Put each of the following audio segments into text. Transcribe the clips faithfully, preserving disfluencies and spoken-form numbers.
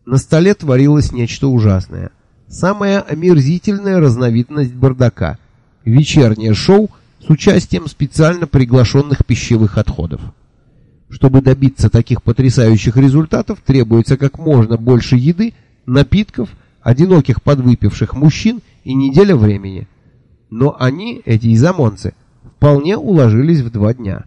На столе творилось нечто ужасное. Самая омерзительная разновидность бардака. Вечернее шоу с участием специально приглашенных пищевых отходов. Чтобы добиться таких потрясающих результатов, требуется как можно больше еды, напитков, одиноких подвыпивших мужчин и неделя времени. Но они, эти изамонцы, вполне уложились в два дня.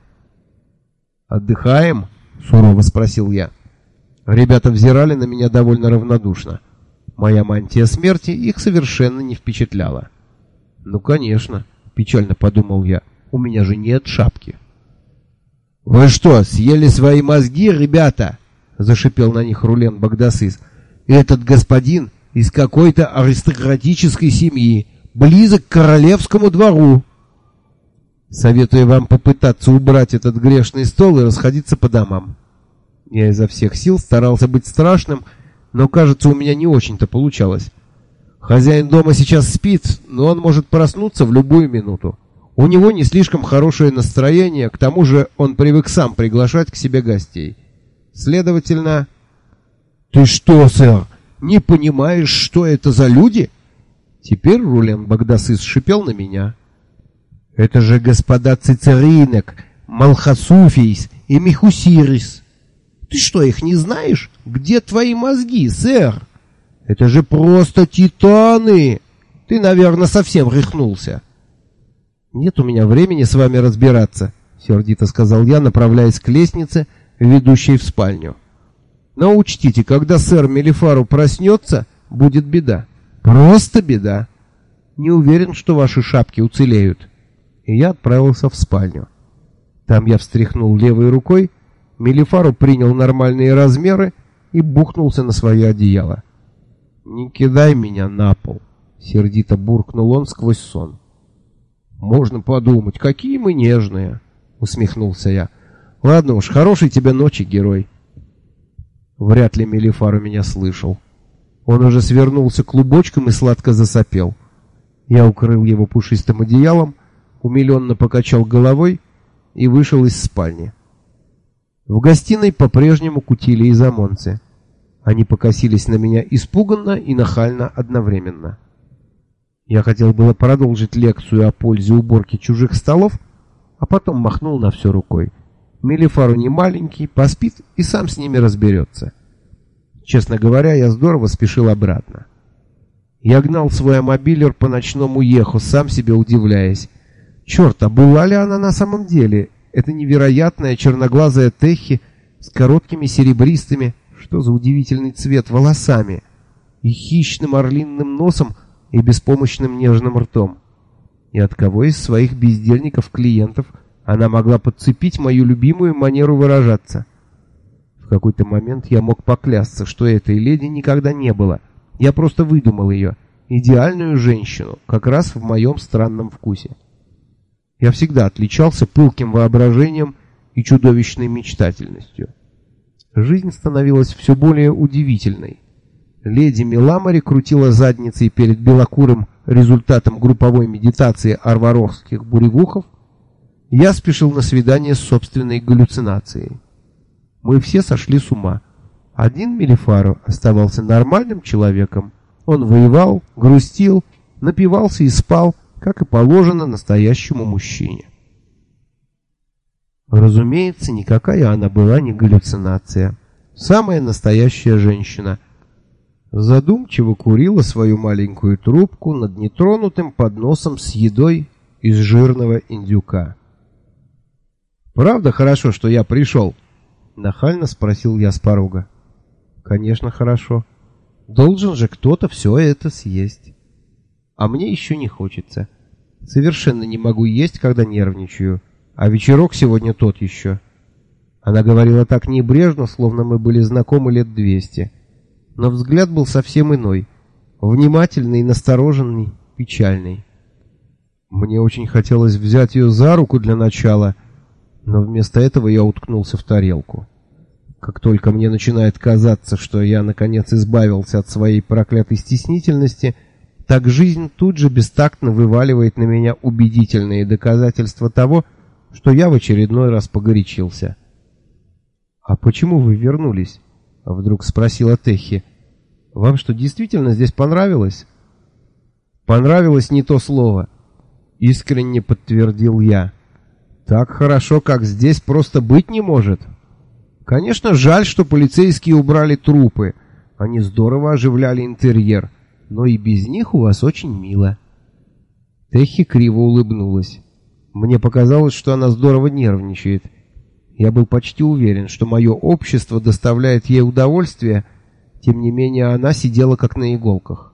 «Отдыхаем?» — сурово спросил я. Ребята взирали на меня довольно равнодушно. Моя мантия смерти их совершенно не впечатляла. «Ну, конечно», — печально подумал я, — «у меня же нет шапки». «Вы что, съели свои мозги, ребята?» — зашипел на них Рулен Багдасыс. «Этот господин из какой-то аристократической семьи, близок к королевскому двору. Советую вам попытаться убрать этот грешный стол и расходиться по домам». Я изо всех сил старался быть страшным, но, кажется, у меня не очень-то получалось. Хозяин дома сейчас спит, но он может проснуться в любую минуту. У него не слишком хорошее настроение, к тому же он привык сам приглашать к себе гостей. Следовательно... «Ты что, сэр, не понимаешь, что это за люди?» Теперь Рулен Багдасыс шипел на меня. «Это же господа Цицеринек, Малхасуфийс и Михусирис. Ты что, их не знаешь? Где твои мозги, сэр? Это же просто титаны! Ты, наверное, совсем рехнулся». «Нет у меня времени с вами разбираться», — сердито сказал я, направляясь к лестнице, ведущей в спальню. «Но учтите, когда сэр Мелифару проснется, будет беда. Просто беда. Не уверен, что ваши шапки уцелеют». И я отправился в спальню. Там я встряхнул левой рукой, Мелифару принял нормальные размеры и бухнулся на свое одеяло. «Не кидай меня на пол», — сердито буркнул он сквозь сон. «Можно подумать, какие мы нежные», — усмехнулся я. «Ладно уж, хорошей тебе ночи, герой». Вряд ли Мелифару меня слышал. Он уже свернулся клубочком и сладко засопел. Я укрыл его пушистым одеялом, умиленно покачал головой и вышел из спальни. В гостиной по-прежнему кутили изамонцы. Они покосились на меня испуганно и нахально одновременно. Я хотел было продолжить лекцию о пользе уборки чужих столов, а потом махнул на все рукой. Мелифару не маленький, поспит и сам с ними разберется. Честно говоря, я здорово спешил обратно. Я гнал свой амобилер по ночному еху, сам себе удивляясь. Черт, а была ли она на самом деле? Это невероятная черноглазая Техи с короткими серебристыми, что за удивительный цвет, волосами и хищным орлиным носом и беспомощным нежным ртом. И от кого из своих бездельников-клиентов она могла подцепить мою любимую манеру выражаться? В какой-то момент я мог поклясться, что этой леди никогда не было. Я просто выдумал ее, идеальную женщину, как раз в моем странном вкусе. Я всегда отличался пылким воображением и чудовищной мечтательностью. Жизнь становилась все более удивительной. Леди Меламари крутила задницей перед белокурым результатом групповой медитации арварорских буревухов. Я спешил на свидание с собственной галлюцинацией. Мы все сошли с ума. Один Мелифару оставался нормальным человеком. Он воевал, грустил, напивался и спал, как и положено настоящему мужчине. Разумеется, никакая она была не галлюцинация. Самая настоящая женщина. Задумчиво курила свою маленькую трубку над нетронутым подносом с едой из жирного индюка. «Правда хорошо, что я пришел?» — нахально спросил я с порога. «Конечно, хорошо. Должен же кто-то все это съесть. А мне еще не хочется. Совершенно не могу есть, когда нервничаю. А вечерок сегодня тот еще». Она говорила так небрежно, словно мы были знакомы лет двести. Но взгляд был совсем иной. Внимательный, настороженный, печальный. Мне очень хотелось взять ее за руку для начала, но вместо этого я уткнулся в тарелку. Как только мне начинает казаться, что я наконец избавился от своей проклятой стеснительности, так жизнь тут же бестактно вываливает на меня убедительные доказательства того, что я в очередной раз погорячился. «А почему вы вернулись?» — вдруг спросила Техи. Вам что, действительно здесь понравилось? Понравилось не то слово. Искренне подтвердил я. Так хорошо, как здесь, просто быть не может. Конечно, жаль, что полицейские убрали трупы. Они здорово оживляли интерьер. Но и без них у вас очень мило. Техи криво улыбнулась. Мне показалось, что она здорово нервничает. Я был почти уверен, что мое общество доставляет ей удовольствие. Тем не менее, она сидела как на иголках.